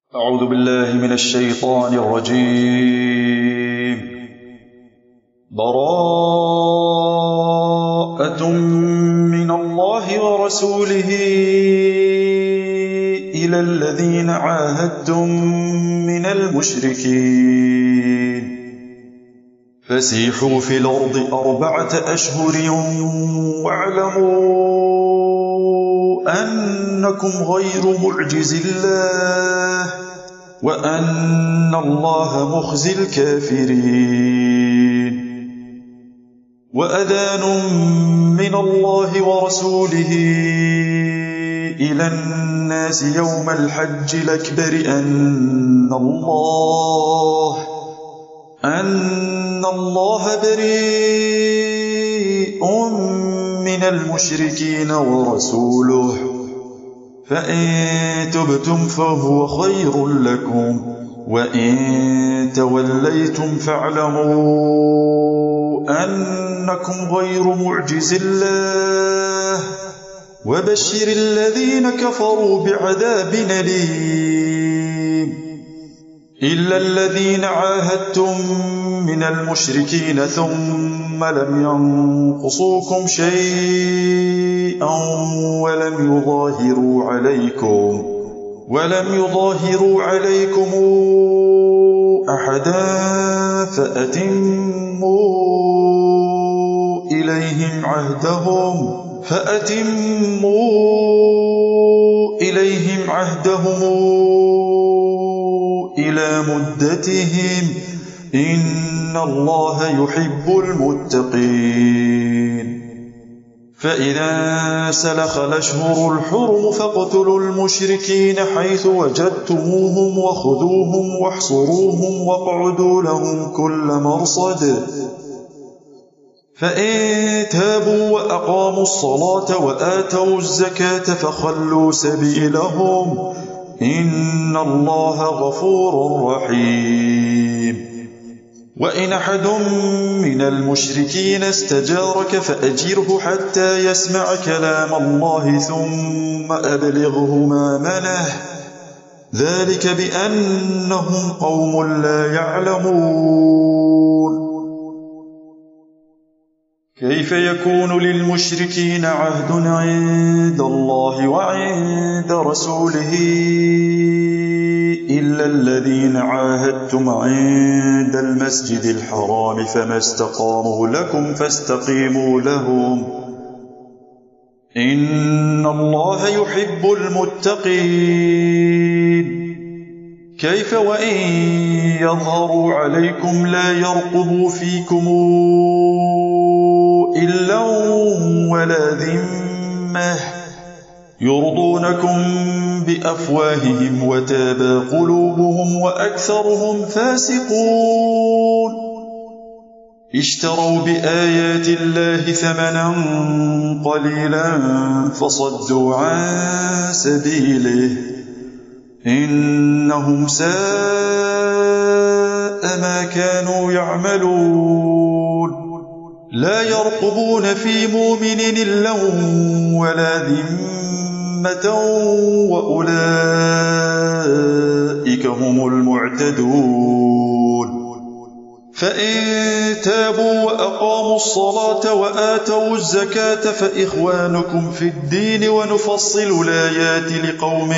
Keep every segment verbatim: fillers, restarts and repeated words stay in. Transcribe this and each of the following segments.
أعوذ بالله من الشيطان الرجيم. براءة من الله ورسوله إلى الذين عاهدتم من المشركين فسيحوا في الأرض أربعة أشهر واعلموا أنكم غير معجز الله وأن الله مخزي الكافرين. وأذان من الله ورسوله إلى الناس يوم الحج الأكبر أن الله أن الله بريء من المشركين ورسوله فإن تبتم فهو خير لكم وإن توليتم فاعلموا أنكم غير معجز الله وبشر الذين كفروا بعذاب أليم. إلا الذين عاهدتم من المشركين ثم لم ينقصوكم شيئا ولم يظاهروا عليكم ولم يظاهروا عليكم أحدا فأتموا إليهم عهدهم فأتموا إليهم عهدهم إلى مدتهم إن الله يحب المتقين. فإذا سلخ الأشهر الحرم فاقتلوا المشركين حيث وجدتموهم وخذوهم واحصروهم واقعدوا لهم كل مرصد فإن تابوا وأقاموا الصلاة وآتوا الزكاة فخلوا سبيلهم إن الله غفور رحيم. وإن أحد من المشركين استجارك فأجره حتى يسمع كلام الله ثم أبلغه مأمنه ذلك بأنهم قوم لا يعلمون. كيف يكون للمشركين عهد عند الله وعند رسوله إلا الذين عاهدتم عند المسجد الحرام فما استقاموا لكم فاستقيموا لهم إن الله يحب المتقين. كيف وإن يظهروا عليكم لا يرقبوا فيكم إلا ولا ذمة يرضونكم بأفواههم وتابى قلوبهم وأكثرهم فاسقون. اشتروا بآيات الله ثمنا قليلا فصدوا عن سبيله إنهم ساء ما كانوا يعملون. لا يرقبون في مؤمن إلا ولا ذمة وأولئك هم المعتدون. فإن تابوا وأقاموا الصلاة وآتوا الزكاة فإخوانكم في الدين ونفصل الآيات لقوم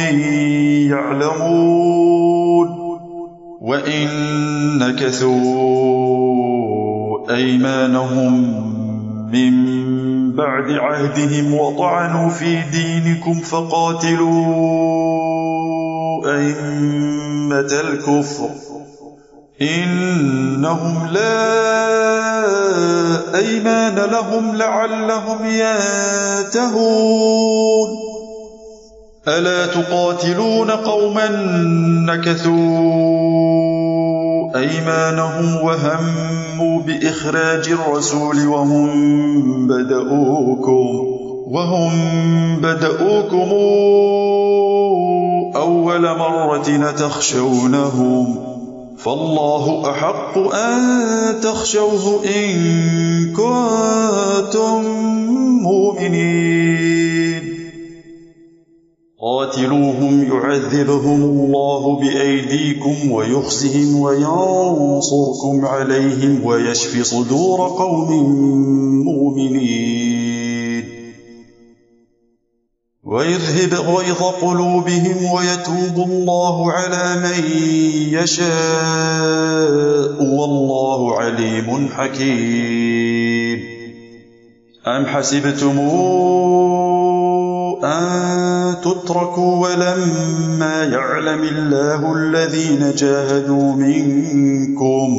يعلمون. وإن نكثوا أيمانهم من بعد عهدهم وطعنوا في دينكم فقاتلوا أئمة الكفر إنهم لا أيمان لهم لعلهم ينتهون. ألا تقاتلون قوما نكثوا أيمانهم وهموا بإخراج الرسول وهم بدؤوكم وهم بدؤوكم أول مرة تخشونهم فالله أحق أن تخشوه إن كنتم مؤمنين. قاتلوهم يعذبهم الله بأيديكم ويخزهم وينصركم عليهم ويشف صدور قوم مؤمنين ويذهب غيظ قلوبهم ويتوب الله على من يشاء والله عليم حكيم. أم حسبتم أن تتركوا ولما يعلم الله الذين جاهدوا منكم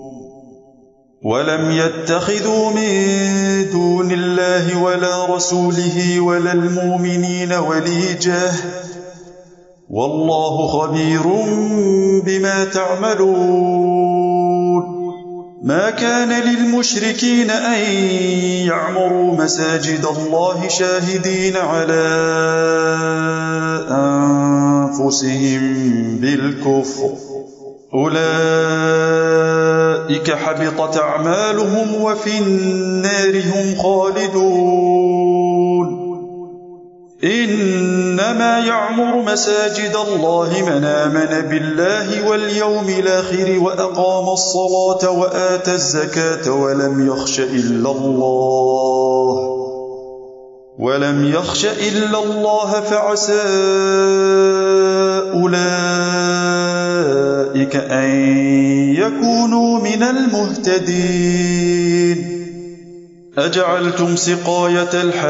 ولم يتخذوا من دون الله ولا رسوله ولا المؤمنين وليجة والله خبير بما تعملون. ما كان للمشركين أن يعمروا مساجد الله شاهدين على أنفسهم بالكفر أولئك حبطت أعمالهم وفي النار هم خالدون. إنما يعمر مساجد الله من آمن بالله واليوم الآخر وأقام الصلاة وآتى الزكاة ولم يخش إلا الله ولم يخش إلا الله فعسى أولئك أن يكونوا من المهتدين. أجعلتم سقاية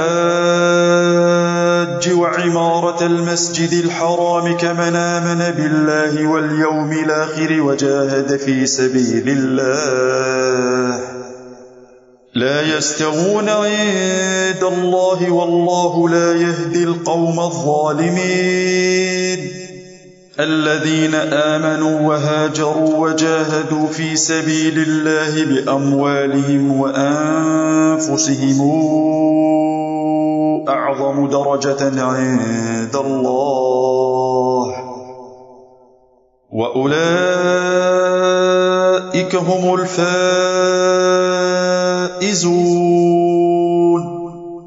الحاج وعمارة المسجد الحرام كمن آمن بالله واليوم الآخر وجاهد في سبيل الله لا يستوون عند الله والله لا يهدي القوم الظالمين. الذين آمنوا وهاجروا وجاهدوا في سبيل الله بأموالهم وأنفسهم أعظم درجة عند الله وأولئك هم الفائزون.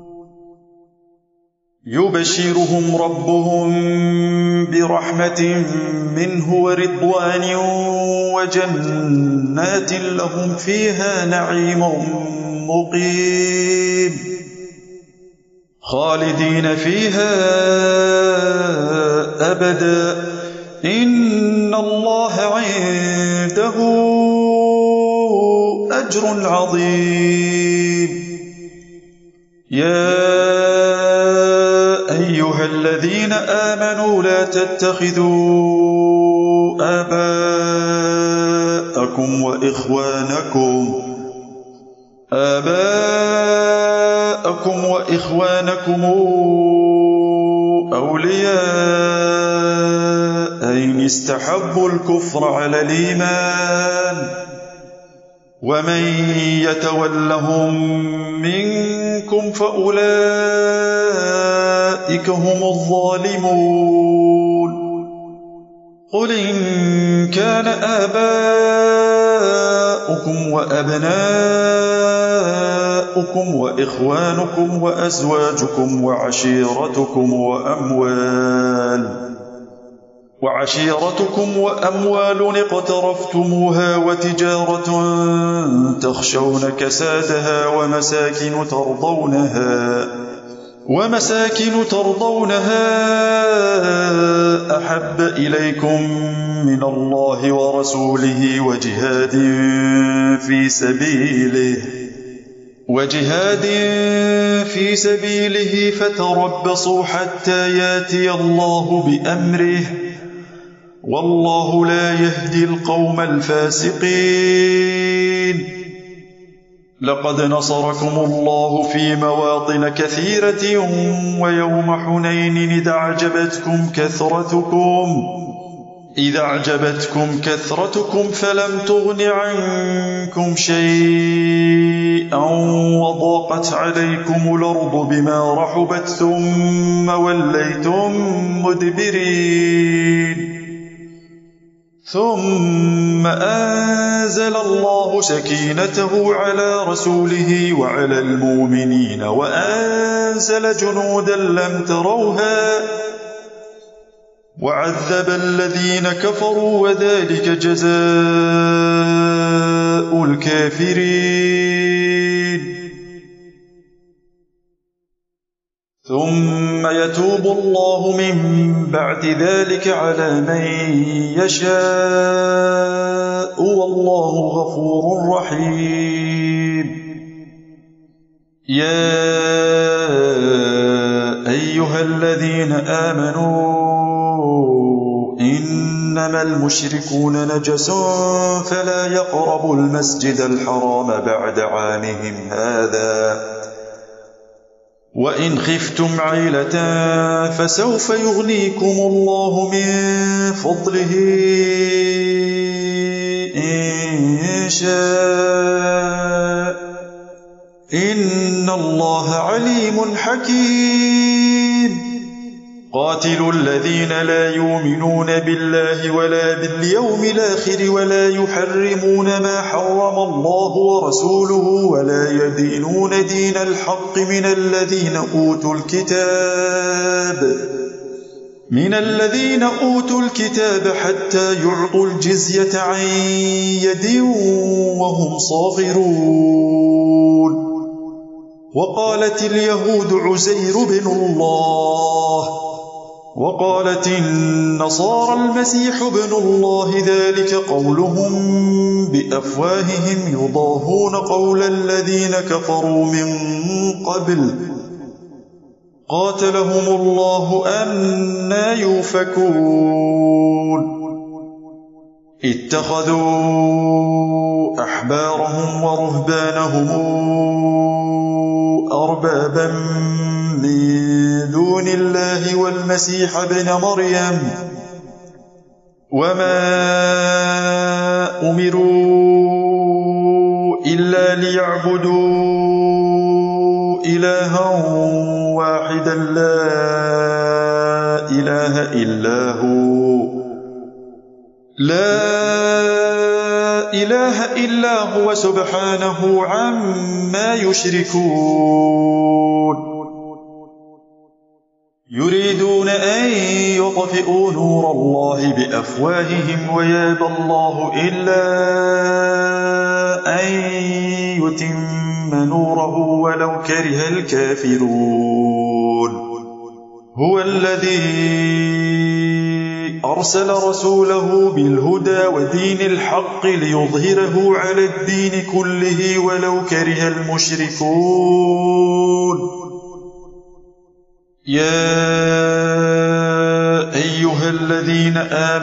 يبشرهم ربهم برحمة منه ورضوان وجنات لهم فيها نعيم مقيم خالدين فيها أبدا إن الله عنده أجر عظيم. يا أيها الذين آمنوا لا تتخذوا آباءكم وإخوانكم آباءكم وإخوانكم أولياء إن استحبوا الكفر على الإيمان ومن يتولهم منكم فأولئك هم الظالمون. قل إن كان آباؤكم وأبناؤكم وإخوانكم وأزواجكم وعشيرتكم وأموال وعشيرتكم وأموال اقترفتموها وتجارة تخشون كسادها ومساكن ترضونها ومساكن ترضونها أحب إليكم من الله ورسوله وجهاد في سبيله وجهاد في سبيله فتربصوا حتى ياتي الله بأمره والله لا يهدي القوم الفاسقين. لقد نصركم الله في مواطن كثيرة ويوم حنين إذا أعجبتكم كثرتكم إذا أعجبتكم كثرتكم فلم تغن عنكم شيئا وضاقت عليكم الأرض بما رحبت ثم وليتم مدبرين. ثم أنزل الله سكينته على رسوله وعلى المؤمنين وأنزل جنودا لم تروها وعذب الذين كفروا وذلك جزاء الكافرين. ثم يتوب الله من بعد ذلك على من يشاء والله غفور رحيم. يا أيها الذين آمنوا إنما المشركون نجس فلا يقربوا المسجد الحرام بعد عامهم هذا وإن خفتم عيلة فسوف يغنيكم الله من فضله إن شاء إن الله عليم حكيم. قاتلوا الذين لا يؤمنون بالله ولا باليوم الآخر ولا يحرمون ما حرم الله ورسوله ولا يدينون دين الحق من الذين أوتوا الكتاب من الذين أوتوا الكتاب حتى يعطوا الجزية عن يد وهم صاغرون. وقالت اليهود عزير بن الله وقالت النصارى المسيح ابن الله ذلك قولهم بأفواههم يضاهون قول الذين كفروا من قبل قاتلهم الله أنى يؤفكون. اتخذوا أحبارهم ورهبانهم أربابا من دون الله والمسيح ابن مريم وما أمروا إلا ليعبدوا إلها واحدا لا إله إلا هو لا إله إلا هو سبحانه عما يشركون. يريدون أن يطفئوا نور الله بأفواههم ويابى الله إلا أن يتم نوره ولو كره الكافرون. هو الذي أرسل رسوله بالهدى ودين الحق ليظهره على الدين كله ولو كره المشركون. يا أيها الذين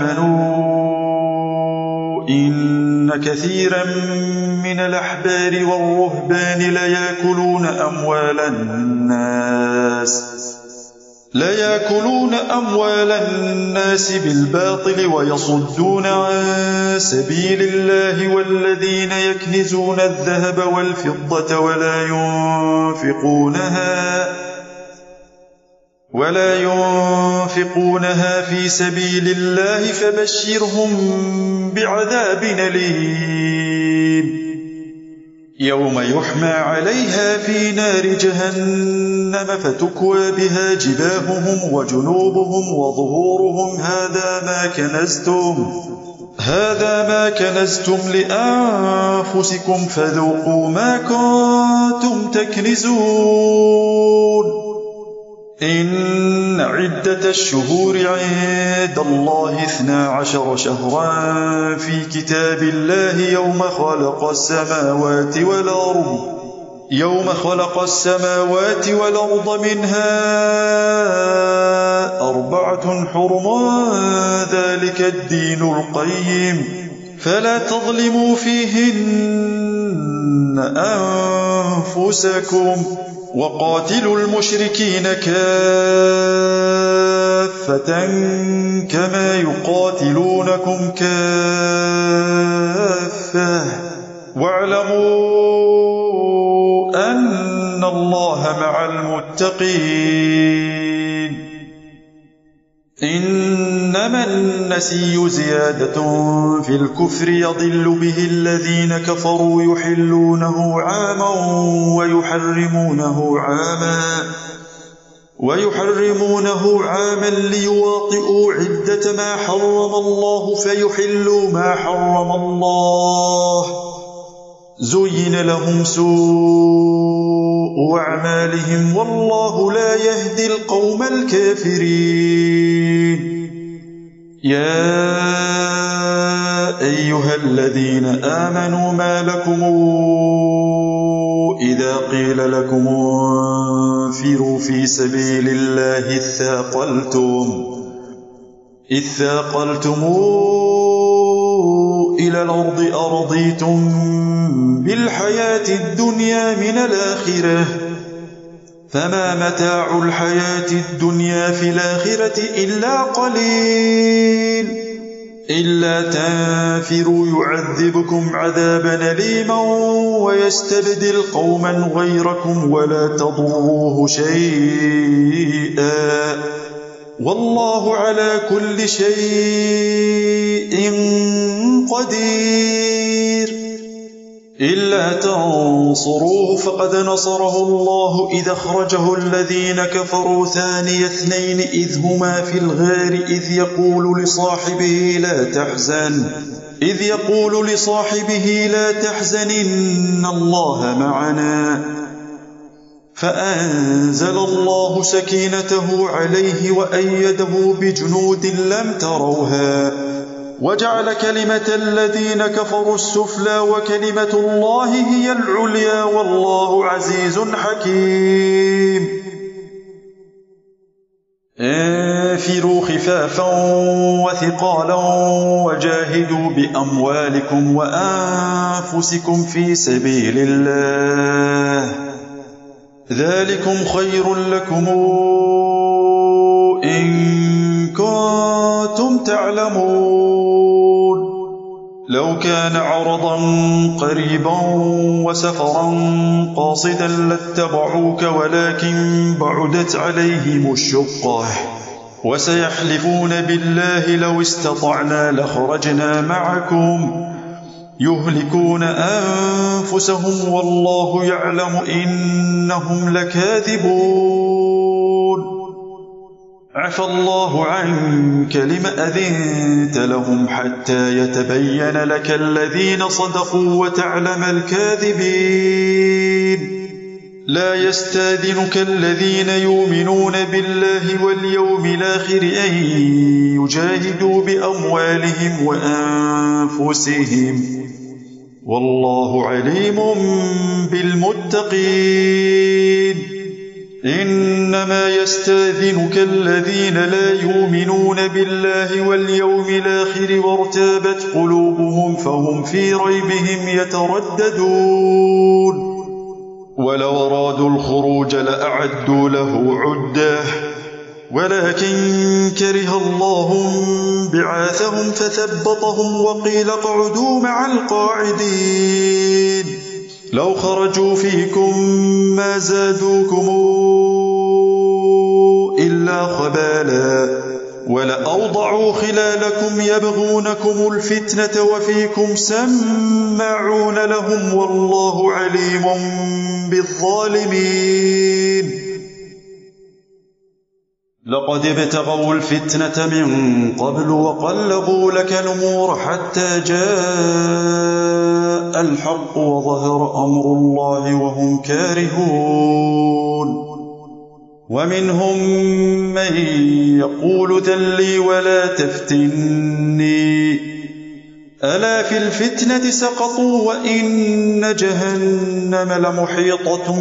آمنوا إن كثيرا من الأحبار والرهبان ليأكلون أموال الناس ليأكلون أموال الناس بالباطل ويصدون عن سبيل الله والذين يكنزون الذهب والفضة ولا ينفقونها ولا ينفقونها في سبيل الله فبشرهم بعذاب أليم. يوم يحمى عليها في نار جهنم فتكوى بها جباههم وجنوبهم وظهورهم هذا ما كنزتم هذا ما كنزتم لأنفسكم فذوقوا ما كنتم تكنزون. إن عدة الشهور عند الله اثنا عشر شهرا في كتاب الله يوم خلق السماوات والأرض يوم خلق السماوات والأرض منها أربعة حرم ذلك الدين القيم فلا تظلموا فيهن أنفسكم وقاتلوا المشركين كافة كما يقاتلونكم كافة واعلموا أن الله مع المتقين. إنما النسي زيادة في الكفر يضل به الذين كفروا يحلونه عاما ويحرمونه عاما ويحرمونه عاما ليواطئوا عدة ما حرم الله فيحلوا ما حرم الله. زين لهم سوء أعمالهم والله لا يهدي القوم الكافرين. يا أيها الذين آمنوا ما لكم إذا قيل لكم انفروا في سبيل الله اثاقلتم اثاقلتم إلى الأرض أرضيتم بالحياة الدنيا من الآخرة فما متاع الحياة الدنيا في الآخرة إلا قليل. إلا تنفروا يعذبكم عذابا أليما ويستبدل قوما غيركم ولا تضروه شيئا والله على كل شيء قدير. إلا تنصروه فقد نصره الله إذ أخرجه الذين كفروا ثاني اثنين إذ هما في الغار إذ يقول لصاحبه لا تحزن إذ يقول لصاحبه لا تحزن إن الله معنا فأنزل الله سكينته عليه وأيده بجنود لم تروها وجعل كلمة الذين كفروا السفلى وكلمة الله هي العليا والله عزيز حكيم. انفروا خفافا وثقالا وجاهدوا بأموالكم وأنفسكم في سبيل الله ذلكم خير لكم إن كنتم تعلمون. لو كان عرضا قريبا وسفرا قاصدا لاتبعوك ولكن بعدت عليهم الشقة وسيحلفون بالله لو استطعنا لخرجنا معكم يهلكون أنفسهم والله يعلم إنهم لكاذبون. عفى الله عنك لم أذنت لهم حتى يتبين لك الذين صدقوا وتعلم الكاذبين. لا يستاذنك الذين يؤمنون بالله واليوم الآخر أن يجاهدوا بأموالهم وأنفسهم والله عليم بالمتقين. إنما يستاذنك الذين لا يؤمنون بالله واليوم الآخر وارتابت قلوبهم فهم في ريبهم يترددون. ولو أرادوا الخروج لأعدوا له عدة ولكن كره الله بعاثهم فثبطهم وقيل اقعدوا مع القاعدين. لو خرجوا فيكم ما زادوكم إلا خبالا ولأوضعوا خلالكم يبغونكم الفتنة وفيكم سماعون لهم والله عليم بالظالمين. لقد ابتغوا الفتنة من قبل وقلبوا لك الأمور حتى جاء الحق وظهر أمر الله وهم كارهون. ومنهم من يقول ذلي ولا تفتني ألا في الفتنة سقطوا وإن جهنم لمحيطة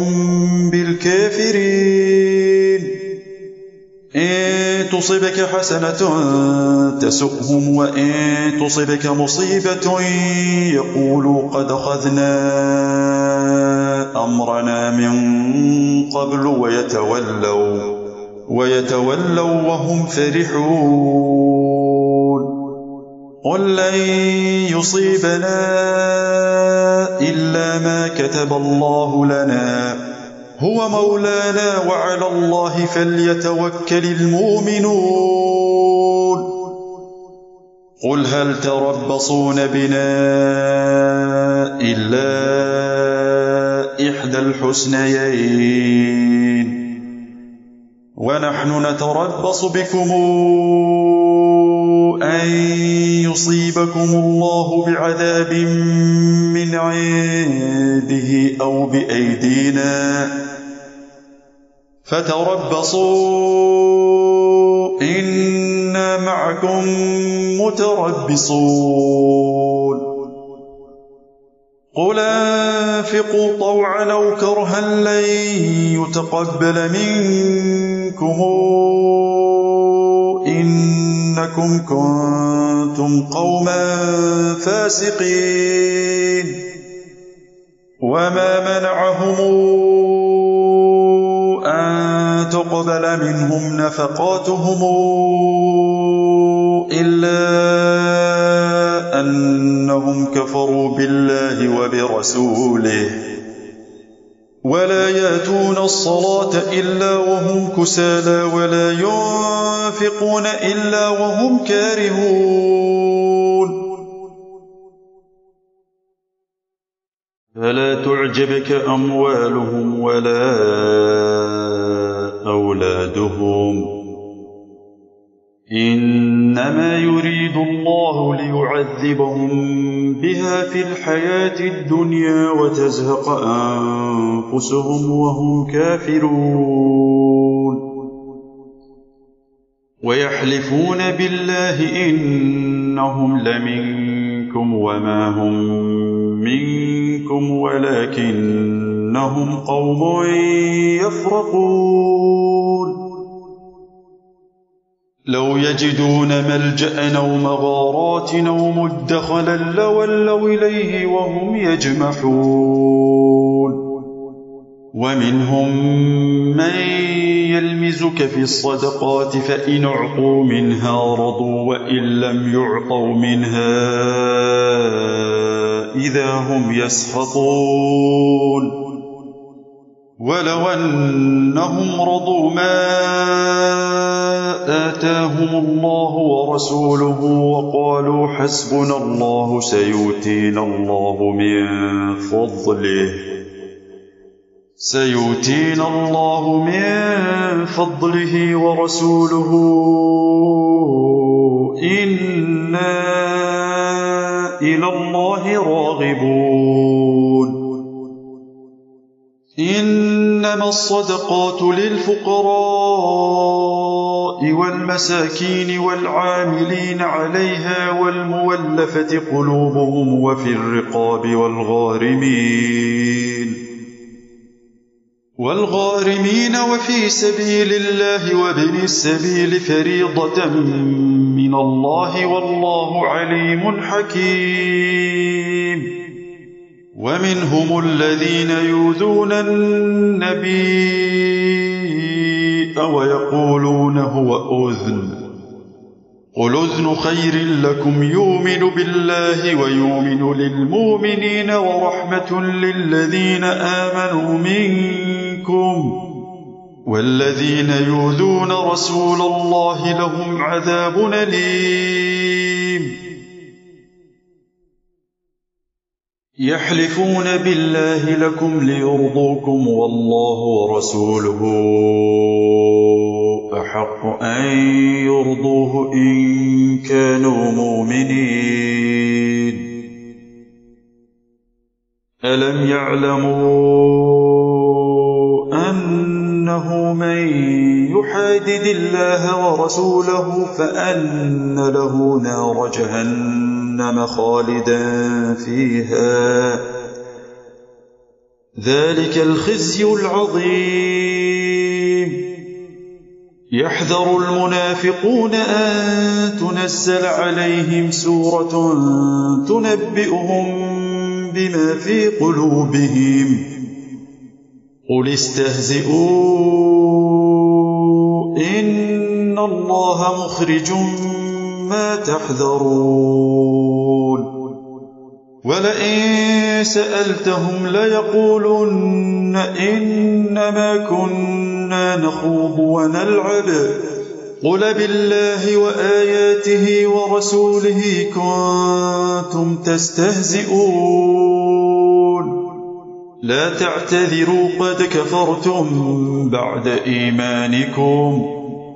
بالكافرين. إن تصبك حسنة تسؤهم وإن تصبك مصيبة يقولوا قد أخذنا أمرنا من قبل ويتولوا ويتولوا وهم فرحون. قل لن يصيبنا إلا ما كتب الله لنا هو مولانا وعلى الله فليتوكل المؤمنون. قل هل تربصون بنا إلا إحدى الحسنيين ونحن نتربص بكم أن يصيبكم الله بعذاب من عنده أو بأيدينا فتربصوا إنا معكم متربصون قل أنفقوا طوعا أو كرها لن يتقبل منكم إنكم كنتم قوما فاسقين وما منعهم أن تقبل منهم نفقاتهم إلا أنهم كفروا بالله وبرسوله ولا يأتون الصلاة إلا وهم كسالى ولا ينفقون إلا وهم كارهون فلا تعجبك أموالهم ولا أولادهم إنما يريد الله ليعذبهم بها في الحياة الدنيا وتزهق أنفسهم وهم كافرون ويحلفون بالله إنهم لمنكم وما هم منكم ولكنهم قوم يفرقون لو يجدون ملجأ أو مغارات أو مدخلا لولوا إليه وهم يجمحون ومنهم من يلمزك في الصدقات فإن أعطوا منها رضوا وإن لم يعطوا منها إذا هم يسخطون ولو أنهم رضوا ما آتاهم الله ورسوله وقالوا حسبنا الله سيؤتينا الله من فضله سيؤتينا الله من فضله ورسوله إنا إلى الله راغبون إنما الصدقات للفقراء والمساكين والعاملين عليها والمولفة قلوبهم وفي الرقاب والغارمين والغارمين وفي سبيل الله وابن السبيل فريضة من الله والله عليم حكيم ومنهم الذين يؤذون النبي ويقولون هو أذن قل أذن خير لكم يؤمن بالله ويؤمن للمؤمنين ورحمة للذين آمنوا منكم والذين يؤذون رسول الله لهم عذاب أليم يحلفون بالله لكم ليرضوكم والله ورسوله أحق أن يرضوه إن كانوا مؤمنين ألم يعلموا أنه من يحادد الله ورسوله فأن له نار جهنم خالدا فيها ذلك الخزي العظيم يحذر المنافقون أن تنزل عليهم سورة تنبئهم بما في قلوبهم قل استهزئوا إن الله مخرج ما تحذرون ولئن سألتهم ليقولن إنما كنا نخوض ونلعب قل بالله وآياته ورسوله كنتم تستهزئون لا تعتذروا قد كفرتم بعد إيمانكم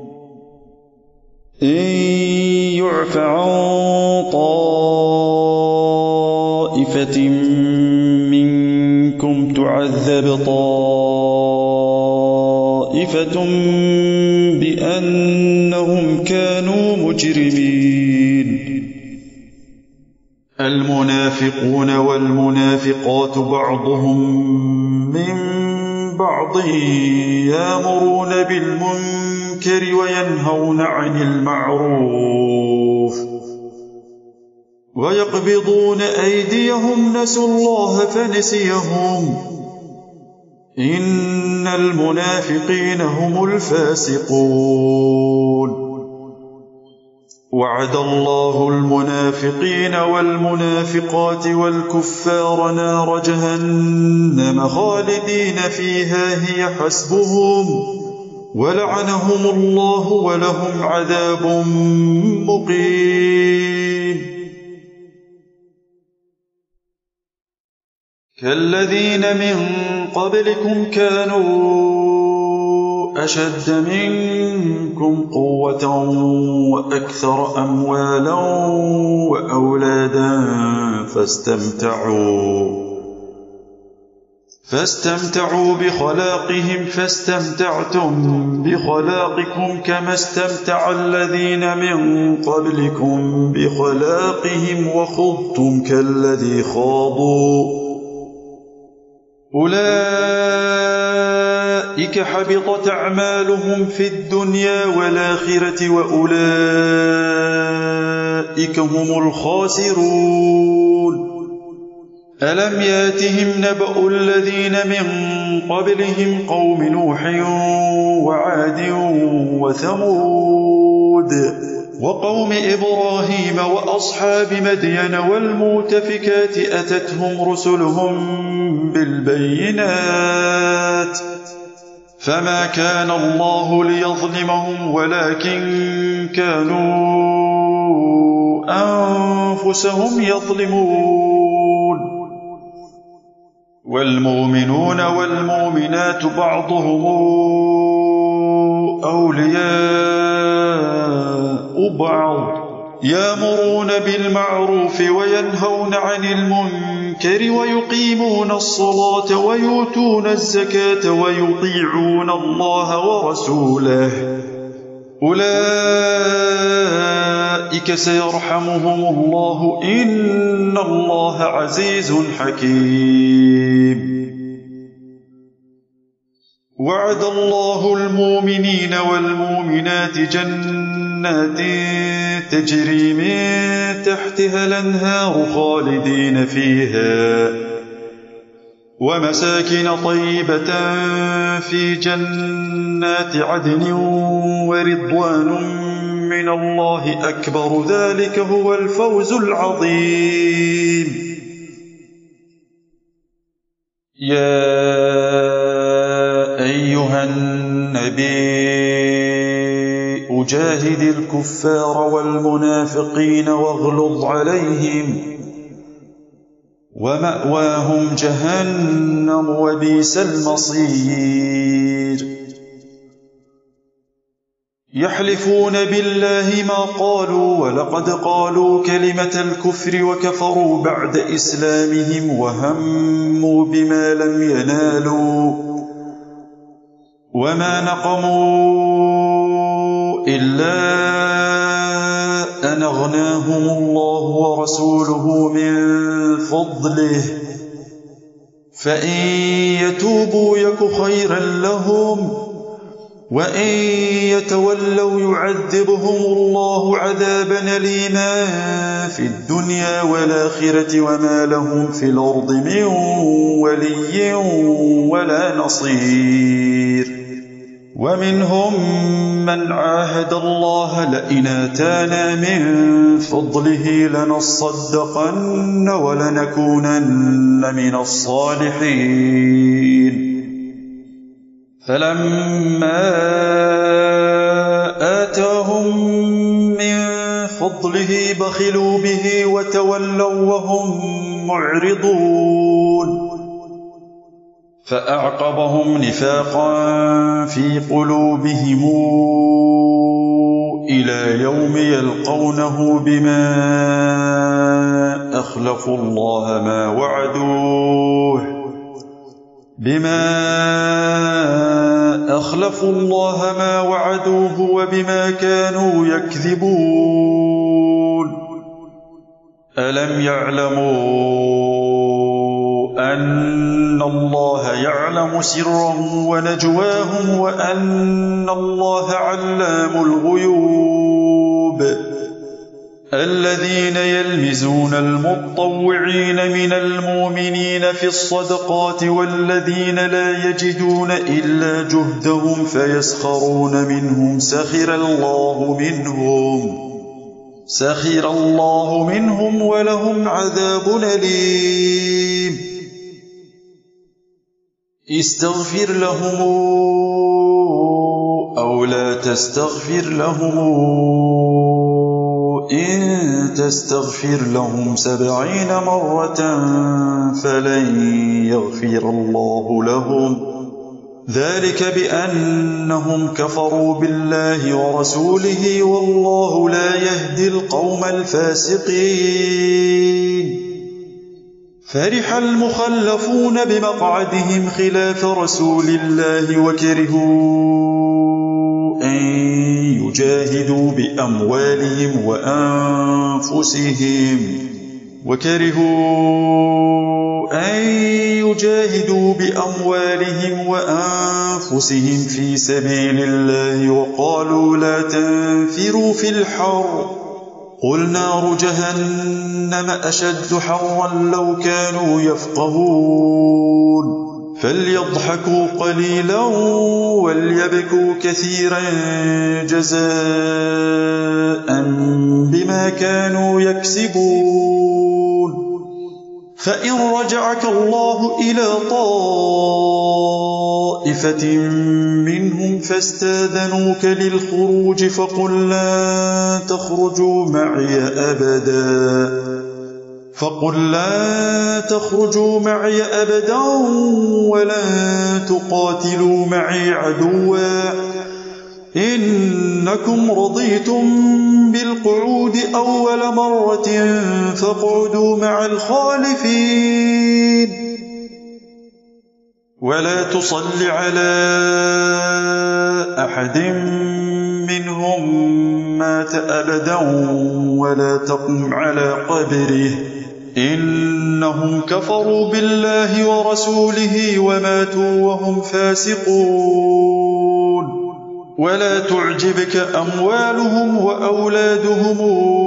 إن يعف عن طائفة منكم تعذب طائفة بأنهم كانوا مجرمين. المنافقون والمنافقات بعضهم من بعض يأمرون بالمنكر وينهون عن المعروف ويقبضون أيديهم نسوا الله فنسيهم إن المنافقين هم الفاسقون. وعد الله المنافقين والمنافقات والكفار نار جهنم خالدين فيها هي حسبهم ولعنهم الله ولهم عذاب مقيم. كالذين من قبلكم كانوا أشد منكم قوة وأكثر أموالا وأولادا فاستمتعوا فاستمتعوا بخلاقهم فاستمتعتم بخلاقكم كما استمتع الذين من قبلكم بخلاقهم وخضتم كالذي خاضوا أولئك حبطت أعمالهم في الدنيا والآخرة وأولئك هم الخاسرون. ألم ياتهم نبأ الذين من قبلهم قوم نوح وعاد وثمود وقوم إبراهيم وأصحاب مدين والمؤتفكات أتتهم رسلهم بالبينات فما كان الله ليظلمهم ولكن كانوا أنفسهم يظلمون. والمؤمنون والمؤمنات بعضهم أولياء بعض يأمرون بالمعروف وينهون عن المنكر ويقيمون الصلاة ويؤتون الزكاة ويطيعون الله ورسوله أولئك سيرحمهم الله إن الله عزيز حكيم. وعد الله المؤمنين والمؤمنات جنات تجري من تحتها الأنهار خالدين فيها ومساكن طيبة في جنات عدن ورضوان من الله أكبر ذلك هو الفوز العظيم. يا أيها النبي أجاهد الكفار والمنافقين واغلظ عليهم ومأواهم جهنم وبئس المصير. يحلفون بالله ما قالوا ولقد قالوا كلمة الكفر وكفروا بعد إسلامهم وهموا بما لم ينالوا وما نقموا إلا أن أغناهم الله ورسوله من فضله فإن يتوبوا يك خيرا لهم وإن يتولوا يعذبهم الله عذابا أليما في الدنيا والآخرة وما لهم في الأرض من ولي ولا نصير. ومنهم من عاهد الله لئن آتانا من فضله لنصدقن ولنكونن من الصالحين فلما آتاهم من فضله بخلوا به وتولوا وهم معرضون. فأعقبهم نفاقا في قلوبهم إلى يوم يلقونه بما أخلفوا الله ما وعدوه بما أخلفوا الله ما وعدوه وبما كانوا يكذبون ألم يعلموا أن الله يعلم سرهم ونجواهم وأن الله علام الغيوب الذين يلمزون المطوعين من المؤمنين في الصدقات والذين لا يجدون إلا جهدهم فيسخرون منهم سخر الله منهم سخر الله منهم ولهم عذاب أليم استغفر لهم أو لا تستغفر لهم إن تستغفر لهم سبعين مرة فلن يغفر الله لهم ذلك بأنهم كفروا بالله ورسوله والله لا يهدي القوم الفاسقين فرح المخلفون بمقعدهم خلاف رسول الله وكرهوا أن يجاهدوا بأموالهم وأنفسهم وكرهوا أن يجاهدوا بأموالهم وأنفسهم في سبيل الله وقالوا لا تنفروا في الحر قل نار جهنم أشد حرا لو كانوا يفقهون فليضحكوا قليلا وليبكوا كثيرا جزاء بما كانوا يكسبون فإن رجعك الله إلى طائفة منهم فاستاذنوك للخروج فقل لا تخرجوا معي أبدا فقل لا تخرجوا معي أبدا ولن تقاتلوا معي عدوا إنكم رضيتم بالقعود أول مرة فاقعدوا مع الخالفين ولا تصل على أحد منهم مات أبدا ولا تقم على قبره إنهم كفروا بالله ورسوله وماتوا وهم فاسقون ولا تعجبك أموالهم وأولادهم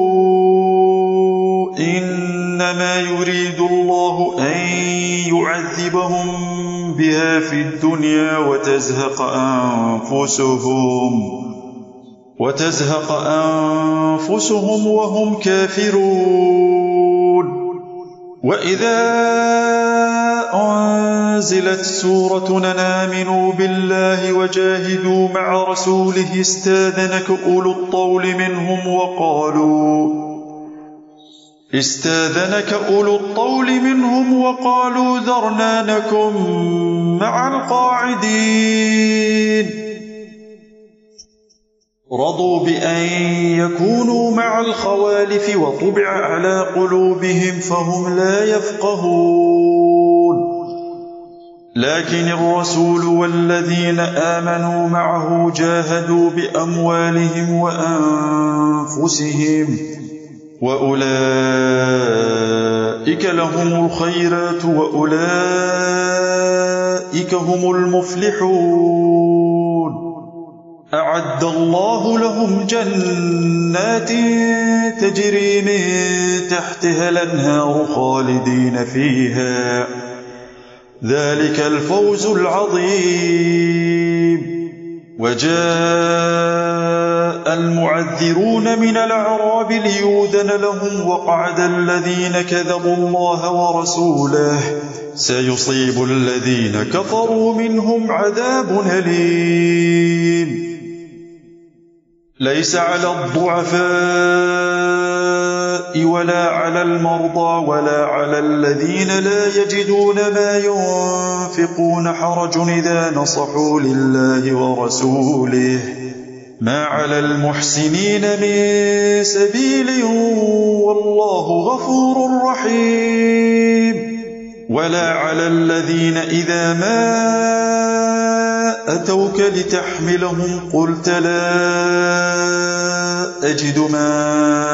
إنما يريد الله أن يعذبهم بها في الدنيا وتزهق أنفسهم وتزهق أنفسهم وهم كافرون وإذا أنزلت سورة أن آمنوا بالله وجاهدوا مع رسوله استاذنك أولو الطول منهم وقالوا استاذنك أولو الطول منهم وقالوا ذرنا نكن مع القاعدين رضوا بأن يكونوا مع الخوالف وطبع على قلوبهم فهم لا يفقهون لكن الرسول والذين آمنوا معه جاهدوا بأموالهم وأنفسهم وأولئك لهم الخيرات وأولئك هم المفلحون أعد الله لهم جنات تجري من تحتها الأنهار خالدين فيها ذلك الفوز العظيم وجاء المعذرون من الأعراب ليؤذن لهم وقعد الذين كذبوا الله ورسوله سيصيب الذين كفروا منهم عذاب أليم ليس على الضعفاء ولا على المرضى ولا على الذين لا يجدون ما ينفقون حرج إذا نصحوا لله ورسوله ما على المحسنين من سبيل والله غفور رحيم ولا على الذين إذا ما أتوك لتحملهم قلت لا أجد ما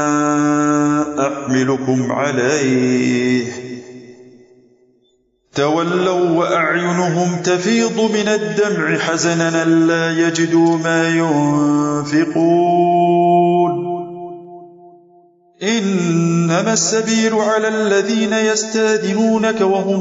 أحملكم عليه تولوا وأعينهم تفيض من الدمع حزنا لا يجدوا ما ينفقون إنما السبيل على الذين يستاذنونك وهم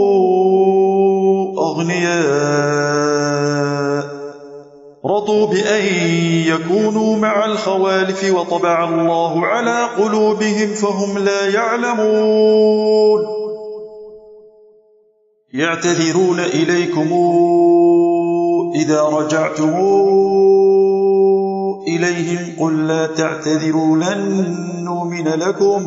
أغنياء رضوا بأن يكونوا مع الخوالف وطبع الله على قلوبهم فهم لا يعلمون يعتذرون إليكم إذا رجعتم إليهم قل لا تعتذروا لن نؤمن لكم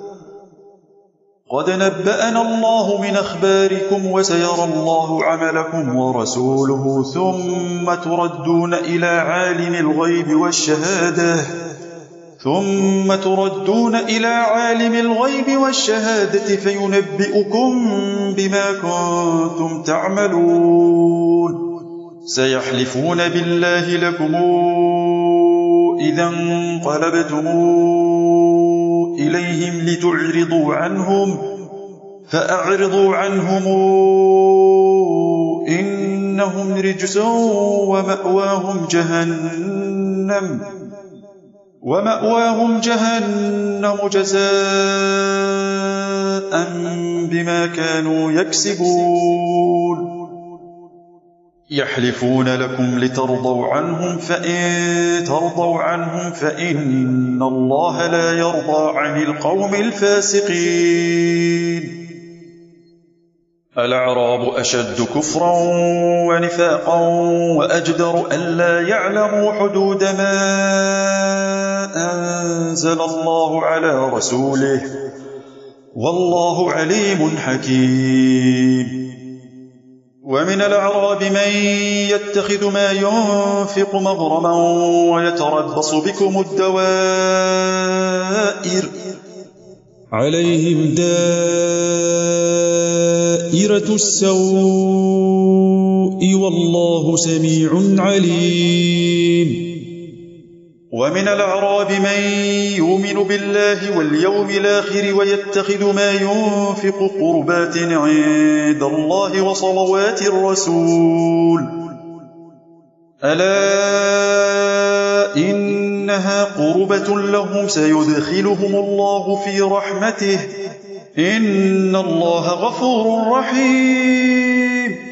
قد نبأنا الله من أخباركم وسيرى الله عملكم ورسوله ثم تردون إلى عالم الغيب والشهادة ثم تردون إلى عالم الغيب والشهادة فينبئكم بما كنتم تعملون سيحلفون بالله لكم إذا انقلبتم إليهم لتعرضوا عنهم فأعرضوا عنهم إنهم رجس ومأواهم جهنم ومأواهم جهنم جزاء بما كانوا يكسبون يحلفون لكم لترضوا عنهم فإن ترضوا عنهم فإن الله لا يرضى عن القوم الفاسقين الأعراب أشد كفرا ونفاقا وأجدر ألا يعلموا حدود ما أنزل الله على رسوله والله عليم حكيم ومن الأعراب من يتخذ ما ينفق مغرما ويتربص بكم الدوائر عليهم دائرة السوء والله سميع عليم ومن الأعراب من يؤمن بالله واليوم الآخر ويتخذ ما ينفق قربات عند الله وصلوات الرسول ألا إنها قربة لهم سيدخلهم الله في رحمته إن الله غفور رحيم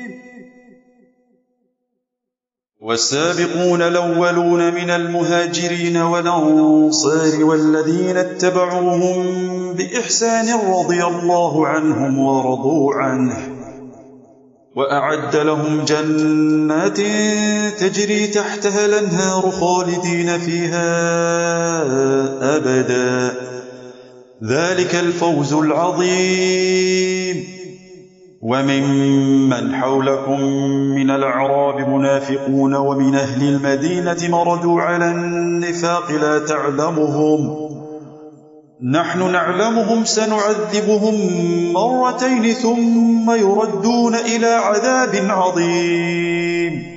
والسابقون الأولون من المهاجرين والأنصار والذين اتبعوهم بإحسان رضي الله عنهم ورضوا عنه وأعد لهم جنات تجري تحتها الأنهار خالدين فيها أبدا ذلك الفوز العظيم وممن حولكم من الأعراب منافقون ومن أهل المدينة مردوا على النفاق لا تعلمهم نحن نعلمهم سنعذبهم مرتين ثم يردون إلى عذاب عظيم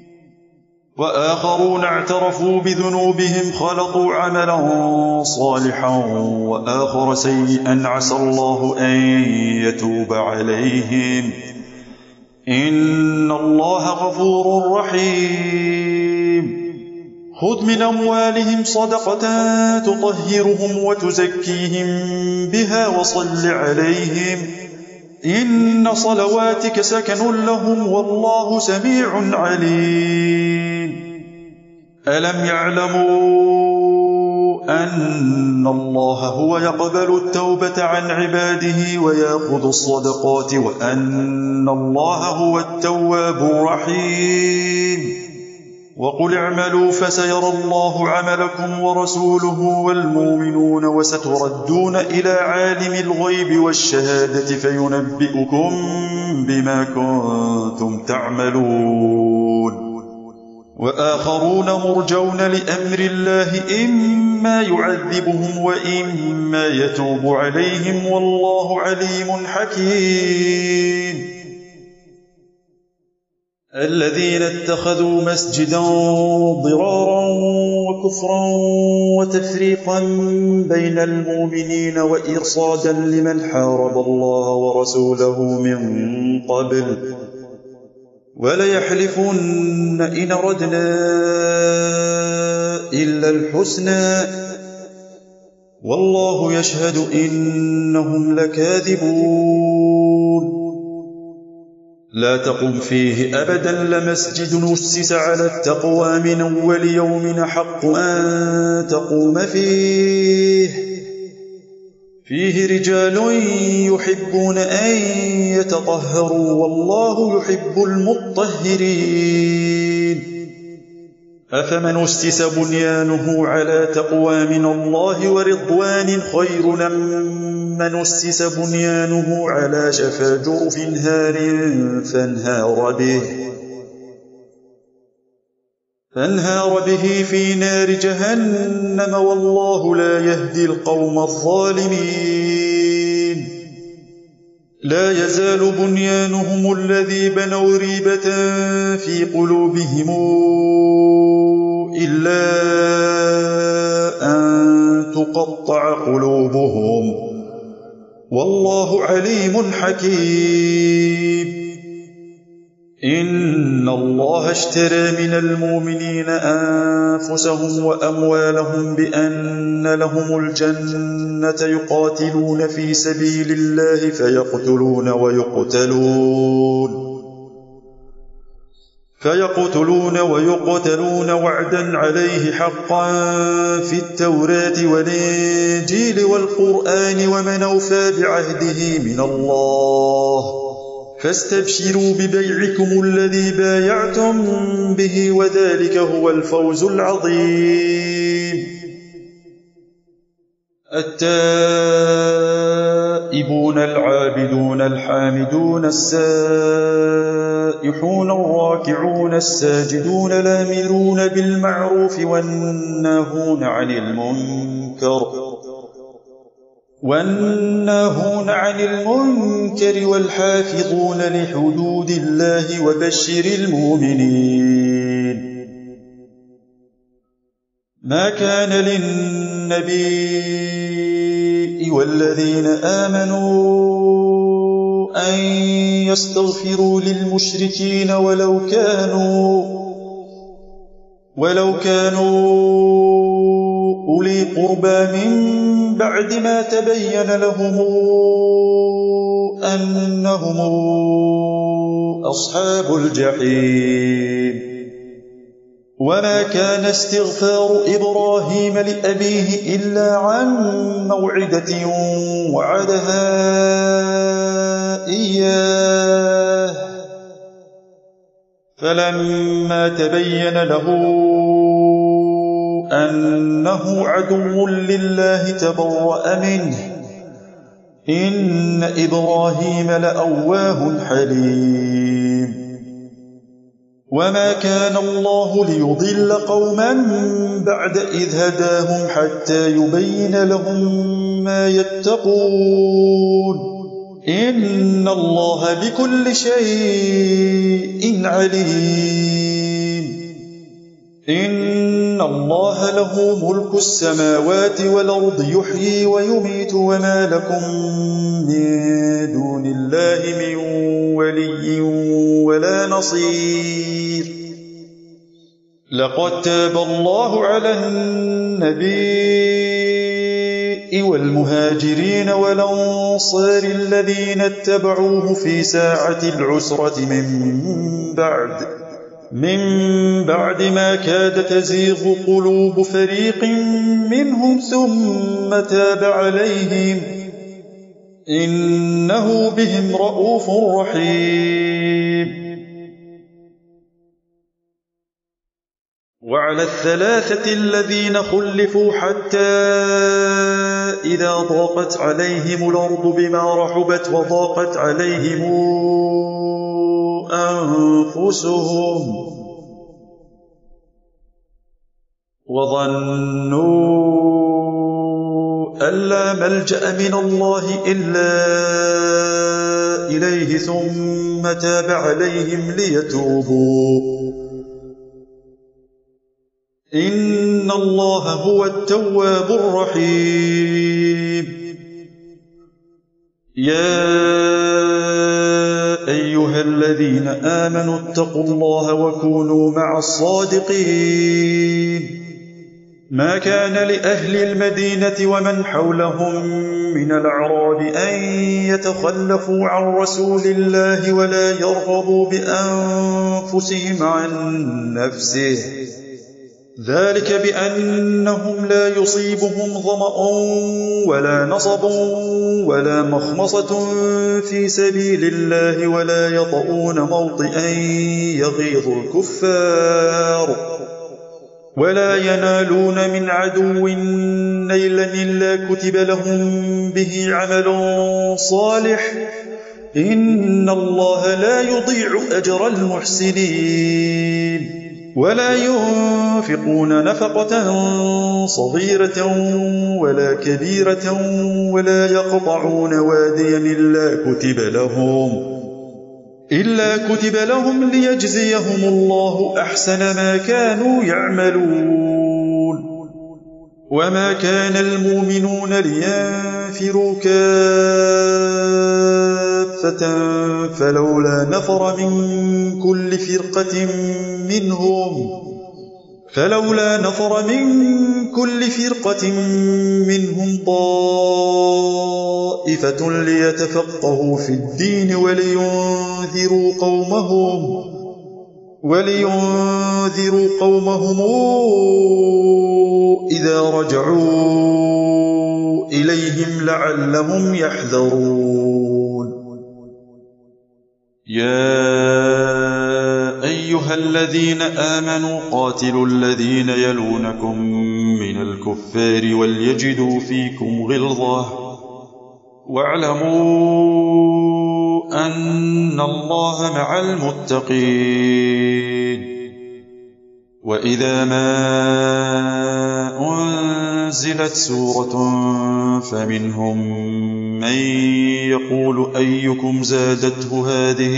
وآخرون اعترفوا بذنوبهم خلطوا عملا صالحا وآخر سيئا عسى الله أن يتوب عليهم إن الله غفور رحيم خذ من أموالهم صدقة تطهرهم وتزكيهم بها وصل عليهم إن صلواتك سكن لهم والله سميع عليم ألم يعلموا أن الله هو يقبل التوبة عن عباده ويأخذ الصدقات وأن الله هو التواب الرحيم وقل اعملوا فسيرى الله عملكم ورسوله والمؤمنون وستردون إلى عالم الغيب والشهادة فينبئكم بما كنتم تعملون وآخرون مرجون لأمر الله إما يعذبهم وإما يتوب عليهم والله عليم حكيم الذين اتخذوا مسجدا ضرارا وكفرا وتفريقا بين المؤمنين وإرصادا لمن حارب الله ورسوله من قبل وليحلفن إن أردنا إلا الحسنى والله يشهد إنهم لكاذبون لا تقم فيه أبدا لمسجد أسس على التقوى من أول يوم حق أن تقوم فيه فيه رجال يحبون أن يتطهروا والله يحب المطهرين أفمن أسس بنيانه على تقوى من الله ورضوان خير من أسس بنيانه على شفا جرف هار فانهار به فانهار به في نار جهنم والله لا يهدي القوم الظالمين لا يزال بنيانهم الذي بنوا ريبة في قلوبهم إلا أن تقطع قلوبهم والله عليم حكيم إن الله اشترى من المؤمنين أنفسهم وأموالهم بأن لهم الجنة يقاتلون في سبيل الله فيقتلون ويقتلون فيقتلون ويقتلون وعدا عليه حقا في التوراة والإنجيل والقرآن ومن أوفى بعهده من الله فاستبشروا ببيعكم الذي بايعتم به وذلك هو الفوز العظيم التائبون العابدون الحامدون السائحون الراكعون الساجدون الآمرون بالمعروف والناهون عن المنكر والناهون عن المنكر والحافظون لحدود الله وبشر المؤمنين ما كان للنبي والذين آمنوا أن يستغفروا للمشركين ولو كانوا ولو كانوا أولي قربى من بعد ما تبين لهم أنهم أصحاب الجحيم وما كان استغفار إبراهيم لأبيه إلا عن موعدة وعدها إياه فلما تبين له أنه عدو لله تبرأ منه إن إبراهيم لأواه حليم وما كان الله ليضل قوما بعد إذ هداهم حتى يبين لهم ما يتقون إن الله بكل شيء عليم إن الله له ملك السماوات والأرض يحيي ويميت وما لكم من دون الله من ولي ولا نصير لقد تاب الله على النبي والمهاجرين والأنصار الذين اتبعوه في ساعة العسرة من بعد من بعد ما كاد تزيغ قلوب فريق منهم ثم تاب عليهم إنه بهم رءوف رحيم وعلى الثلاثة الذين خلفوا حتى إذا ضاقت عليهم الأرض بما رحبت وضاقت عليهم أنفسهم وظنوا أن لا ملجأ من الله إلا إليه ثم تاب عليهم ليتوبوا إن الله هو التواب الرحيم يا أيها الذين آمنوا اتقوا الله وكونوا مع الصادقين ما كان لأهل المدينة ومن حولهم من الأعراب أن يتخلفوا عن رسول الله ولا يرغبوا بأنفسهم عن نفسه ذلك بأنهم لا يصيبهم ظمأ ولا نصب ولا مخمصة في سبيل الله ولا يطؤون موطئا يغيظ الكفار ولا ينالون من عدو نيلا إلا كتب لهم به عمل صالح إن الله لا يضيع أجر المحسنين ولا ينفقون نفقة صغيرة ولا كبيرة ولا يقطعون واديا إلا كتب لهم إلا كتب لهم ليجزيهم الله أحسن ما كانوا يعملون وما كان المؤمنون لينفروا كافة فلولا نفر من كل فرقة منهم فلولا نفر من كل فرقة منهم طائفة ليتفقهوا في الدين ولينذروا قومهم ولينذروا قومهم إذا رجعوا إليهم لعلهم يحذرون يا أيها الذين آمنوا قاتلوا الذين يلونكم من الكفار وليجدوا فيكم غلظة واعلموا أن الله مع المتقين وإذا ما أنزلت سورة فمنهم من يقول أيكم زادته هذه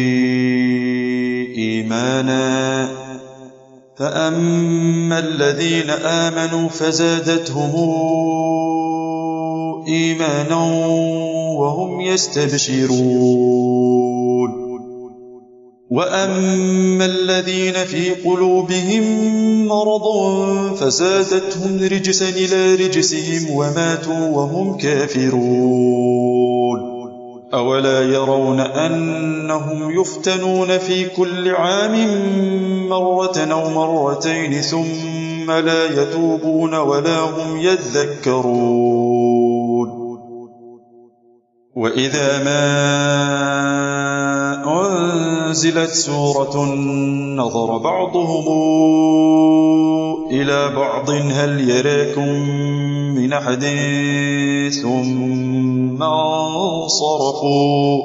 إيمانا فأما الذين آمنوا فزادتهم إيمانا وهم يستبشرون وأما الذين في قلوبهم مرض فزادتهم رجسا إلى رجسهم وماتوا وهم كافرون أولا يرون أنهم يفتنون في كل عام مرة أو مرتين ثم لا يتوبون ولا هم يذكرون وإذا ما أنزلت سورة نظر بعضهم إلى بعض هل يراكم من أحد ثم انصرفوا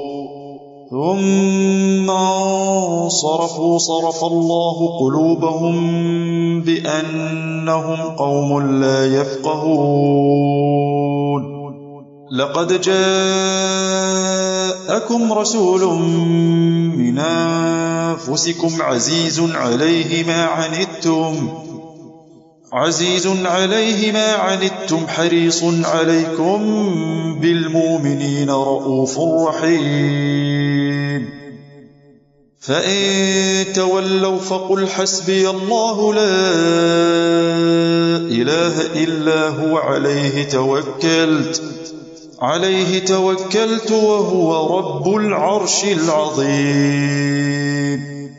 ثم انصرفوا صرف الله قلوبهم بأنهم قوم لا يفقهون لقد جاءكم رسول من أنفسكم عزيز عليه ما عنتم عزيز عليه ما عنتم حريص عليكم بالمؤمنين رؤوف رحيم فإن تولوا فقل حسبي الله لا إله إلا هو عليه توكلت عليه توكلت وهو رب العرش العظيم